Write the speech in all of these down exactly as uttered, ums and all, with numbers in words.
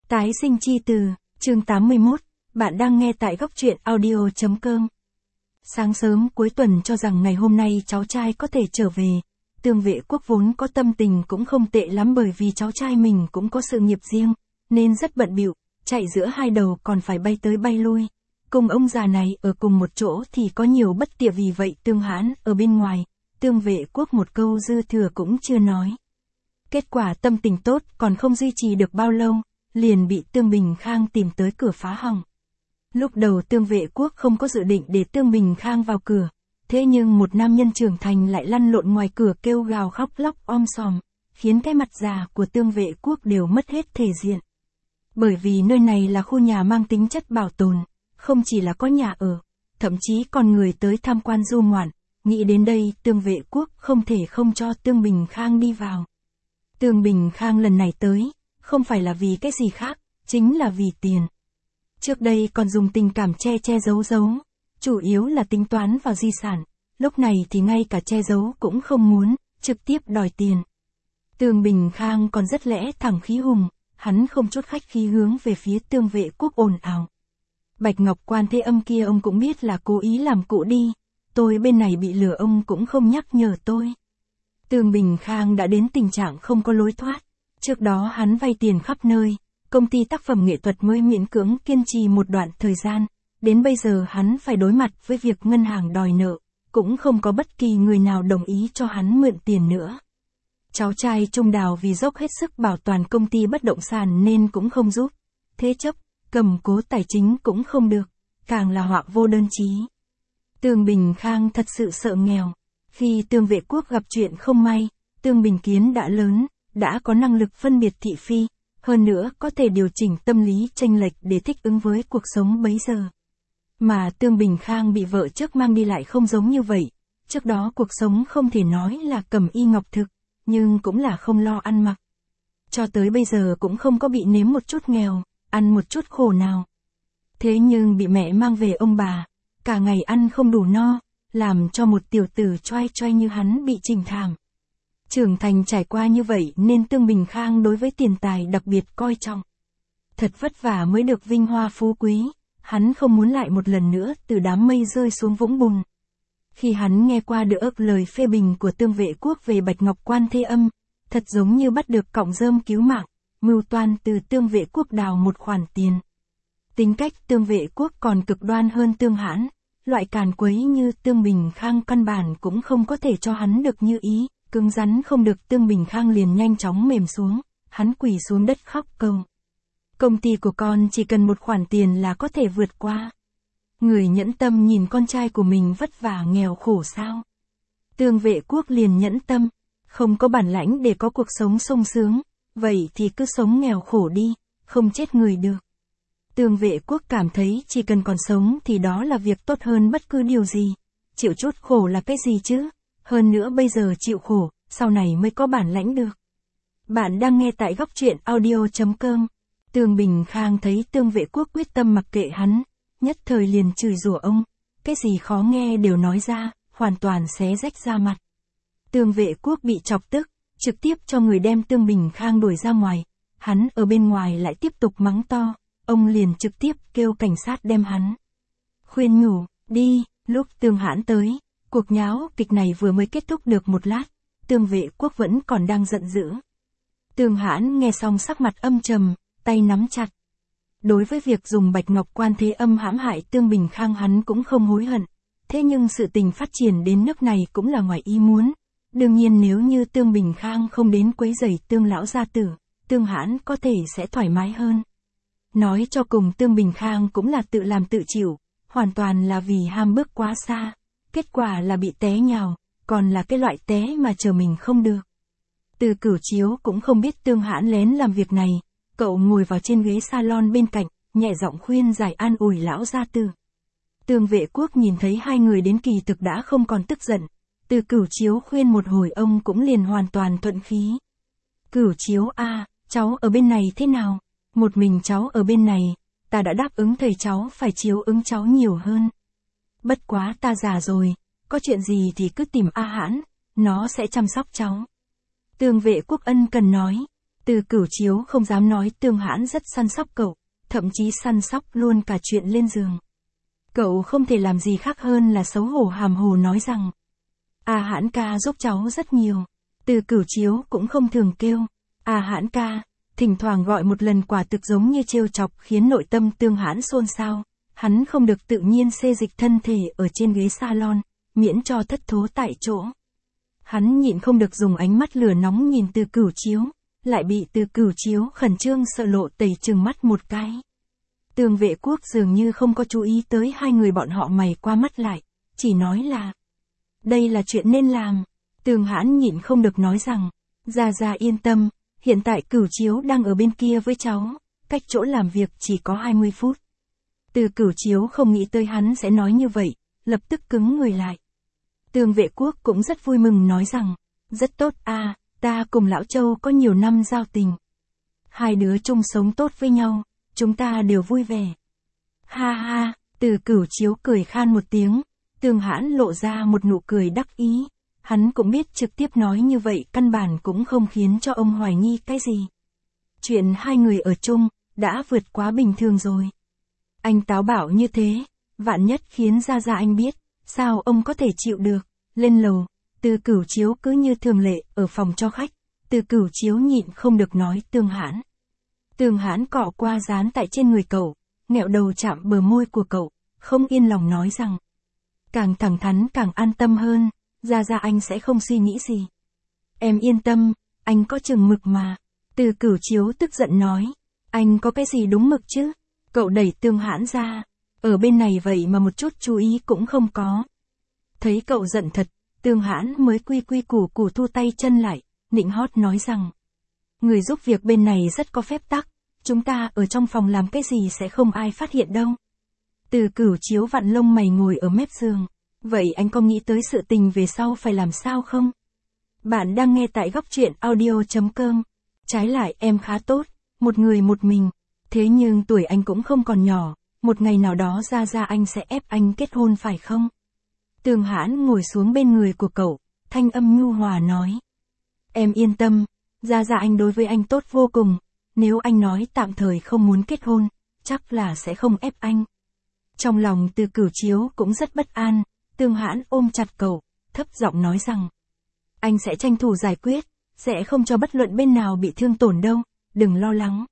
Tái sinh chi từ, chương tám mươi mốt, bạn đang nghe tại góc truyện audio chấm com. Sáng sớm cuối tuần cho rằng ngày hôm nay cháu trai có thể trở về, Tương Vệ Quốc vốn có tâm tình cũng không tệ lắm bởi vì cháu trai mình cũng có sự nghiệp riêng, nên rất bận bịu, chạy giữa hai đầu còn phải bay tới bay lui. Cùng ông già này ở cùng một chỗ thì có nhiều bất tiện, vì vậy Tương Hãn ở bên ngoài, Tương Vệ Quốc một câu dư thừa cũng chưa nói. Kết quả tâm tình tốt còn không duy trì được bao lâu, liền bị Tương Bình Khang tìm tới cửa phá hỏng. Lúc đầu Tương Vệ Quốc không có dự định để Tương Bình Khang vào cửa, thế nhưng một nam nhân trưởng thành lại lăn lộn ngoài cửa kêu gào khóc lóc om sòm, khiến cái mặt già của Tương Vệ Quốc đều mất hết thể diện. Bởi vì nơi này là khu nhà mang tính chất bảo tồn, không chỉ là có nhà ở, thậm chí còn người tới tham quan du ngoạn, nghĩ đến đây Tương Vệ Quốc không thể không cho Tương Bình Khang đi vào. Tương Bình Khang lần này tới, không phải là vì cái gì khác, chính là vì tiền. Trước đây còn dùng tình cảm che che giấu giấu, chủ yếu là tính toán vào di sản, lúc này thì ngay cả che giấu cũng không muốn, trực tiếp đòi tiền. Tương Bình Khang còn rất lẽ thẳng khí hùng, hắn không chút khách khí hướng về phía Tương Vệ Quốc ồn ào. Bạch Ngọc Quan Thế Âm kia ông cũng biết là cố ý làm cụ đi, tôi bên này bị lừa ông cũng không nhắc nhở tôi. Tương Bình Khang đã đến tình trạng không có lối thoát. Trước đó hắn vay tiền khắp nơi, công ty tác phẩm nghệ thuật mới miễn cưỡng kiên trì một đoạn thời gian, đến bây giờ hắn phải đối mặt với việc ngân hàng đòi nợ, cũng không có bất kỳ người nào đồng ý cho hắn mượn tiền nữa. Cháu trai Trung Đào vì dốc hết sức bảo toàn công ty bất động sản nên cũng không giúp, thế chấp, cầm cố tài chính cũng không được, càng là họa vô đơn chí. Tương Bình Khang thật sự sợ nghèo, khi Tương Vệ Quốc gặp chuyện không may, Tương Bình Kiến đã lớn, đã có năng lực phân biệt thị phi, hơn nữa có thể điều chỉnh tâm lý chênh lệch để thích ứng với cuộc sống bấy giờ. Mà Tương Bình Khang bị vợ trước mang đi lại không giống như vậy, trước đó cuộc sống không thể nói là cẩm y ngọc thực, nhưng cũng là không lo ăn mặc. Cho tới bây giờ cũng không có bị nếm một chút nghèo, ăn một chút khổ nào. Thế nhưng bị mẹ mang về ông bà, cả ngày ăn không đủ no, làm cho một tiểu tử choai choai như hắn bị trình thảm. Trưởng thành trải qua như vậy nên Tương Bình Khang đối với tiền tài đặc biệt coi trọng. Thật vất vả mới được vinh hoa phú quý, hắn không muốn lại một lần nữa từ đám mây rơi xuống vũng bùn. Khi hắn nghe qua được lời phê bình của Tương Vệ Quốc về Bạch Ngọc Quan Thế Âm, thật giống như bắt được cọng rơm cứu mạng, mưu toan từ Tương Vệ Quốc đào một khoản tiền. Tính cách Tương Vệ Quốc còn cực đoan hơn Tương Hãn, loại càn quấy như Tương Bình Khang căn bản cũng không có thể cho hắn được như ý. Cứng rắn không được, Tương Bình Khang liền nhanh chóng mềm xuống, hắn quỳ xuống đất khóc cầu. Công ty của con chỉ cần một khoản tiền là có thể vượt qua. Người nhẫn tâm nhìn con trai của mình vất vả nghèo khổ sao? Tương Vệ Quốc liền nhẫn tâm, không có bản lãnh để có cuộc sống sung sướng, vậy thì cứ sống nghèo khổ đi, không chết người được. Tương Vệ Quốc cảm thấy chỉ cần còn sống thì đó là việc tốt hơn bất cứ điều gì. Chịu chút khổ là cái gì chứ? Hơn nữa bây giờ chịu khổ, sau này mới có bản lãnh được. Bạn đang nghe tại góc truyện audio chấm com. Tương Bình Khang thấy Tương Vệ Quốc quyết tâm mặc kệ hắn, nhất thời liền chửi rủa ông, cái gì khó nghe đều nói ra, hoàn toàn xé rách da mặt. Tương Vệ Quốc bị chọc tức, trực tiếp cho người đem Tương Bình Khang đuổi ra ngoài, hắn ở bên ngoài lại tiếp tục mắng to, ông liền trực tiếp kêu cảnh sát đem hắn. Khuyên nhủ, đi, lúc Tương Hãn tới. Cuộc nháo kịch này vừa mới kết thúc được một lát, Tương Vệ Quốc vẫn còn đang giận dữ. Tương Hãn nghe xong sắc mặt âm trầm, tay nắm chặt. Đối với việc dùng Bạch Ngọc Quan Thế Âm hãm hại Tương Bình Khang hắn cũng không hối hận, thế nhưng sự tình phát triển đến nước này cũng là ngoài ý muốn. Đương nhiên nếu như Tương Bình Khang không đến quấy rầy Tương lão gia tử, Tương Hãn có thể sẽ thoải mái hơn. Nói cho cùng Tương Bình Khang cũng là tự làm tự chịu, hoàn toàn là vì ham bước quá xa. Kết quả là bị té nhào, còn là cái loại té mà chờ mình không được. Từ Cửu Chiếu cũng không biết Tương Hãn lén làm việc này, cậu ngồi vào trên ghế salon bên cạnh, nhẹ giọng khuyên giải an ủi lão gia tử. Tương Vệ Quốc nhìn thấy hai người đến kỳ thực đã không còn tức giận, Từ Cửu Chiếu khuyên một hồi ông cũng liền hoàn toàn thuận khí. Cửu Chiếu a, cháu ở bên này thế nào? Một mình cháu ở bên này, ta đã đáp ứng thầy cháu phải chiếu ứng cháu nhiều hơn. Bất quá ta già rồi, có chuyện gì thì cứ tìm A Hãn, nó sẽ chăm sóc cháu. Tương Vệ Quốc ân cần nói, Từ Cửu Chiếu không dám nói Tương Hãn rất săn sóc cậu, thậm chí săn sóc luôn cả chuyện lên giường. Cậu không thể làm gì khác hơn là xấu hổ hàm hồ nói rằng, A Hãn ca giúp cháu rất nhiều. Từ Cửu Chiếu cũng không thường kêu, A Hãn ca, thỉnh thoảng gọi một lần quả thực giống như trêu chọc khiến nội tâm Tương Hãn xôn xao. Hắn không được tự nhiên xê dịch thân thể ở trên ghế salon, miễn cho thất thố tại chỗ. Hắn nhịn không được dùng ánh mắt lửa nóng nhìn Từ Cửu Chiếu, lại bị Từ Cửu Chiếu khẩn trương sợ lộ tẩy trừng mắt một cái. Tương Vệ Quốc dường như không có chú ý tới hai người bọn họ mày qua mắt lại, chỉ nói là, đây là chuyện nên làm. Tương Hãn nhịn không được nói rằng, Gia Gia yên tâm, hiện tại Cửu Chiếu đang ở bên kia với cháu, cách chỗ làm việc chỉ có hai mươi phút. Từ Cửu Chiếu không nghĩ tới hắn sẽ nói như vậy, lập tức cứng người lại. Tương Vệ Quốc cũng rất vui mừng nói rằng, rất tốt a, ta cùng Lão Châu có nhiều năm giao tình. Hai đứa chung sống tốt với nhau, chúng ta đều vui vẻ. Ha ha, Từ Cửu Chiếu cười khan một tiếng, Tương Hãn lộ ra một nụ cười đắc ý. Hắn cũng biết trực tiếp nói như vậy căn bản cũng không khiến cho ông hoài nghi cái gì. Chuyện hai người ở chung, đã vượt quá bình thường rồi. Anh táo bạo như thế, vạn nhất khiến Gia Gia anh biết, sao ông có thể chịu được. Lên lầu, Từ Cửu Chiếu cứ như thường lệ, ở phòng cho khách, Từ Cửu Chiếu nhịn không được nói Tương Hãn. Tương Hãn cọ qua dán tại trên người cậu, nghẹo đầu chạm bờ môi của cậu, không yên lòng nói rằng, càng thẳng thắn càng an tâm hơn, Gia Gia anh sẽ không suy nghĩ gì. Em yên tâm, anh có chừng mực mà. Từ Cửu Chiếu tức giận nói, anh có cái gì đúng mực chứ? Cậu đẩy Tương Hãn ra, ở bên này vậy mà một chút chú ý cũng không có. Thấy cậu giận thật, Tương Hãn mới quy quy củ củ thu tay chân lại, nịnh hót nói rằng, người giúp việc bên này rất có phép tắc, chúng ta ở trong phòng làm cái gì sẽ không ai phát hiện đâu. Từ Cửu Chiếu vặn lông mày ngồi ở mép giường, vậy anh có nghĩ tới sự tình về sau phải làm sao không? Bạn đang nghe tại góc truyện audio chấm com. Trái lại em khá tốt, một người một mình, thế nhưng tuổi anh cũng không còn nhỏ, một ngày nào đó Gia Gia anh sẽ ép anh kết hôn phải không? Tương Hãn ngồi xuống bên người của cậu, thanh âm nhu hòa nói. Em yên tâm, Gia Gia anh đối với anh tốt vô cùng, nếu anh nói tạm thời không muốn kết hôn, chắc là sẽ không ép anh. Trong lòng Từ Cửu Chiếu cũng rất bất an, Tương Hãn ôm chặt cậu, thấp giọng nói rằng, anh sẽ tranh thủ giải quyết, sẽ không cho bất luận bên nào bị thương tổn đâu, đừng lo lắng.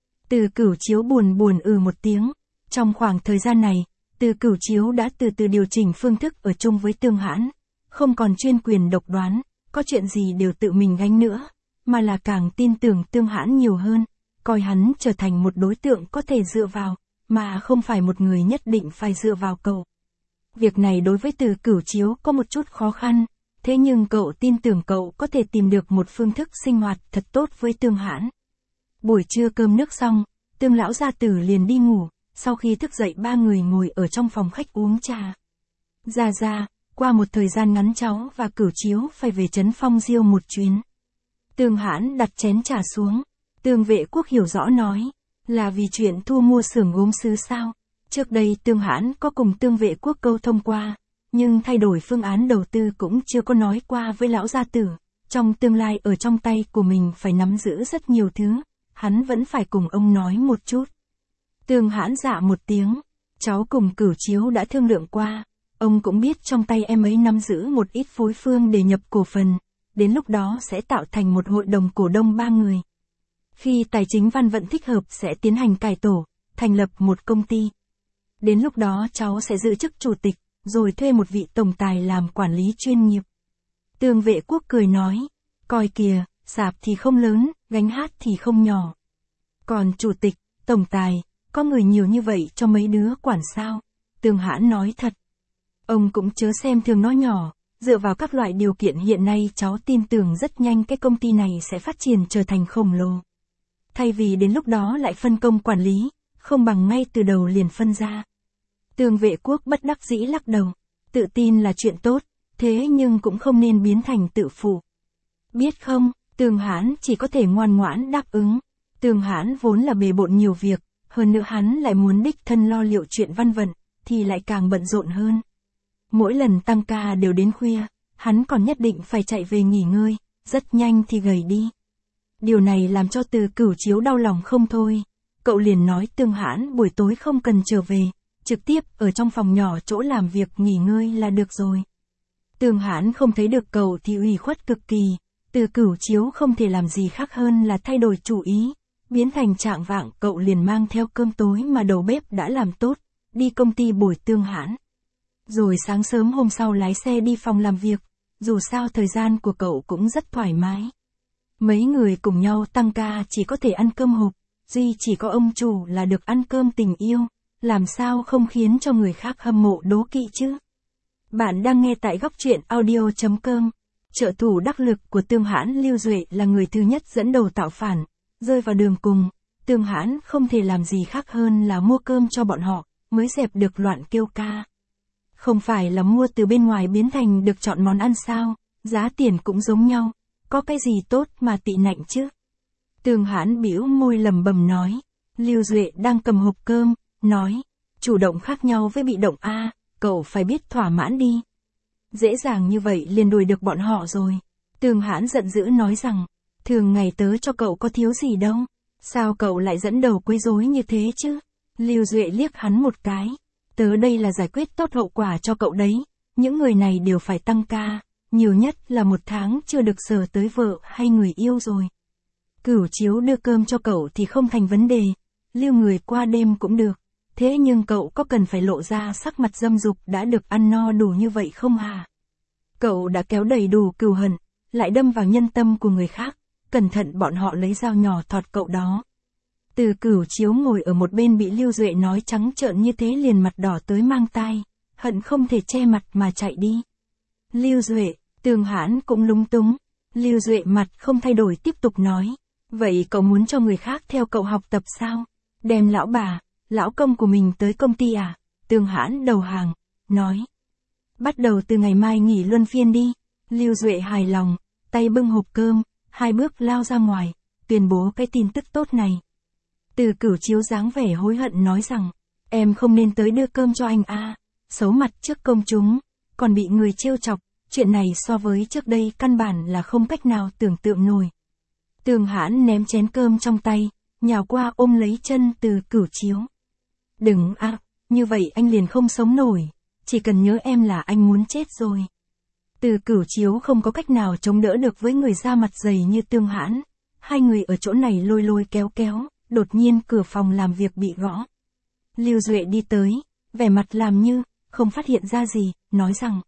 Từ Cửu Chiếu buồn buồn ừ một tiếng, trong khoảng thời gian này, Từ Cửu Chiếu đã từ từ điều chỉnh phương thức ở chung với Tương Hãn, không còn chuyên quyền độc đoán, có chuyện gì đều tự mình gánh nữa, mà là càng tin tưởng Tương Hãn nhiều hơn, coi hắn trở thành một đối tượng có thể dựa vào, mà không phải một người nhất định phải dựa vào cậu. Việc này đối với Từ Cửu Chiếu có một chút khó khăn, thế nhưng cậu tin tưởng cậu có thể tìm được một phương thức sinh hoạt thật tốt với Tương Hãn. Buổi trưa cơm nước xong, Tương lão gia tử liền đi ngủ, sau khi thức dậy ba người ngồi ở trong phòng khách uống trà. Gia Gia, qua một thời gian ngắn cháu và Cửu Chiếu phải về trấn Phong Diêu một chuyến. Tương Hãn đặt chén trà xuống, Tương Vệ Quốc hiểu rõ nói, là vì chuyện thu mua xưởng gốm sứ sao? Trước đây Tương Hãn có cùng Tương Vệ Quốc câu thông qua, nhưng thay đổi phương án đầu tư cũng chưa có nói qua với lão gia tử. Trong tương lai ở trong tay của mình phải nắm giữ rất nhiều thứ, hắn vẫn phải cùng ông nói một chút. Tương Hãn dạ một tiếng, cháu cùng Cửu Chiếu đã thương lượng qua, ông cũng biết trong tay em ấy nắm giữ một ít phối phương để nhập cổ phần, đến lúc đó sẽ tạo thành một hội đồng cổ đông ba người. Khi tài chính văn vận thích hợp sẽ tiến hành cải tổ, thành lập một công ty. Đến lúc đó cháu sẽ giữ chức chủ tịch, rồi thuê một vị tổng tài làm quản lý chuyên nghiệp. Tương Vệ Quốc cười nói, coi kìa, sạp thì không lớn, gánh hát thì không nhỏ. Còn chủ tịch, tổng tài, có người nhiều như vậy cho mấy đứa quản sao? Tương Hãn nói thật. Ông cũng chớ xem thường nó nhỏ, dựa vào các loại điều kiện hiện nay cháu tin tưởng rất nhanh cái công ty này sẽ phát triển trở thành khổng lồ. Thay vì đến lúc đó lại phân công quản lý, không bằng ngay từ đầu liền phân ra. Tương Vệ Quốc bất đắc dĩ lắc đầu, tự tin là chuyện tốt, thế nhưng cũng không nên biến thành tự phụ. Biết không, Tương Hãn chỉ có thể ngoan ngoãn đáp ứng. Tương Hãn vốn là bề bộn nhiều việc, hơn nữa hắn lại muốn đích thân lo liệu chuyện văn vận, thì lại càng bận rộn hơn. Mỗi lần tăng ca đều đến khuya, hắn còn nhất định phải chạy về nghỉ ngơi, rất nhanh thì gầy đi. Điều này làm cho Từ Cửu Chiếu đau lòng không thôi. Cậu liền nói Tương Hãn buổi tối không cần trở về, trực tiếp ở trong phòng nhỏ chỗ làm việc nghỉ ngơi là được rồi. Tương Hãn không thấy được cậu thì ủy khuất cực kỳ. Từ Cửu Chiếu không thể làm gì khác hơn là thay đổi chủ ý. Biến thành trạng vạng cậu liền mang theo cơm tối mà đầu bếp đã làm tốt, đi công ty bồi Tương Hãn. Rồi sáng sớm hôm sau lái xe đi phòng làm việc, dù sao thời gian của cậu cũng rất thoải mái. Mấy người cùng nhau tăng ca chỉ có thể ăn cơm hộp, duy chỉ có ông chủ là được ăn cơm tình yêu, làm sao không khiến cho người khác hâm mộ đố kỵ chứ. Bạn đang nghe tại góc truyện audio chấm com. Trợ thủ đắc lực của Tương Hãn Lưu Duệ là người thứ nhất dẫn đầu tạo phản, rơi vào đường cùng, Tương Hãn không thể làm gì khác hơn là mua cơm cho bọn họ, mới dẹp được loạn kêu ca. Không phải là mua từ bên ngoài biến thành được chọn món ăn sao, giá tiền cũng giống nhau, có cái gì tốt mà tị nạnh chứ. Tương Hãn bĩu môi lầm bầm nói, Lưu Duệ đang cầm hộp cơm, nói, chủ động khác nhau với bị động a, cậu phải biết thỏa mãn đi. Dễ dàng như vậy liền đuổi được bọn họ rồi. Tương Hãn giận dữ nói rằng, thường ngày tớ cho cậu có thiếu gì đâu, sao cậu lại dẫn đầu quấy rối như thế chứ. Lưu Duệ liếc hắn một cái, tớ đây là giải quyết tốt hậu quả cho cậu đấy, những người này đều phải tăng ca, nhiều nhất là một tháng chưa được sờ tới vợ hay người yêu rồi. Cửu Chiếu đưa cơm cho cậu thì không thành vấn đề, lưu người qua đêm cũng được, thế nhưng cậu có cần phải lộ ra sắc mặt dâm dục đã được ăn no đủ như vậy không hả? Cậu đã kéo đầy đủ cừu hận, lại đâm vào nhân tâm của người khác, cẩn thận bọn họ lấy dao nhỏ thọt cậu đó. Từ Cửu Chiếu ngồi ở một bên bị Lưu Duệ nói trắng trợn như thế liền mặt đỏ tới mang tai, hận không thể che mặt mà chạy đi. Lưu Duệ, Tương Hãn cũng lúng túng, Lưu Duệ mặt không thay đổi tiếp tục nói, vậy cậu muốn cho người khác theo cậu học tập sao? Đem lão bà, lão công của mình tới công ty à? Tương Hãn đầu hàng, nói. Bắt đầu từ ngày mai nghỉ luân phiên đi. Lưu Duệ hài lòng, tay bưng hộp cơm, hai bước lao ra ngoài, tuyên bố cái tin tức tốt này. Từ Cửu Chiếu dáng vẻ hối hận nói rằng, em không nên tới đưa cơm cho anh a, xấu mặt trước công chúng, còn bị người trêu chọc, chuyện này so với trước đây căn bản là không cách nào tưởng tượng nổi. Tương Hãn ném chén cơm trong tay, nhào qua ôm lấy chân Từ Cửu Chiếu. Đừng a, à, như vậy anh liền không sống nổi, chỉ cần nhớ em là anh muốn chết rồi. Từ Cửu Chiếu không có cách nào chống đỡ được với người da mặt dày như Tương Hãn, hai người ở chỗ này lôi lôi kéo kéo, đột nhiên cửa phòng làm việc bị gõ. Lưu Duệ đi tới, vẻ mặt làm như không phát hiện ra gì, nói rằng,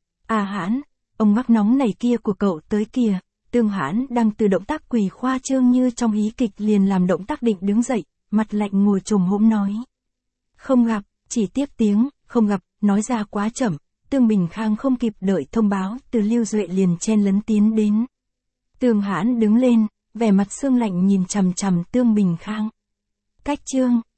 à Hãn, ông mắc nóng này kia của cậu tới kìa. Tương Hãn đang từ động tác quỳ khoa trương như trong hí kịch liền làm động tác định đứng dậy, mặt lạnh ngồi chồm hổm nói. Không gặp, chỉ tiếp tiếng, không gặp, nói ra quá chậm, Tương Bình Khang không kịp đợi thông báo từ Lưu Duệ liền chen lấn tiến đến. Tương Hãn đứng lên, vẻ mặt sương lạnh nhìn chằm chằm Tương Bình Khang. Cách chương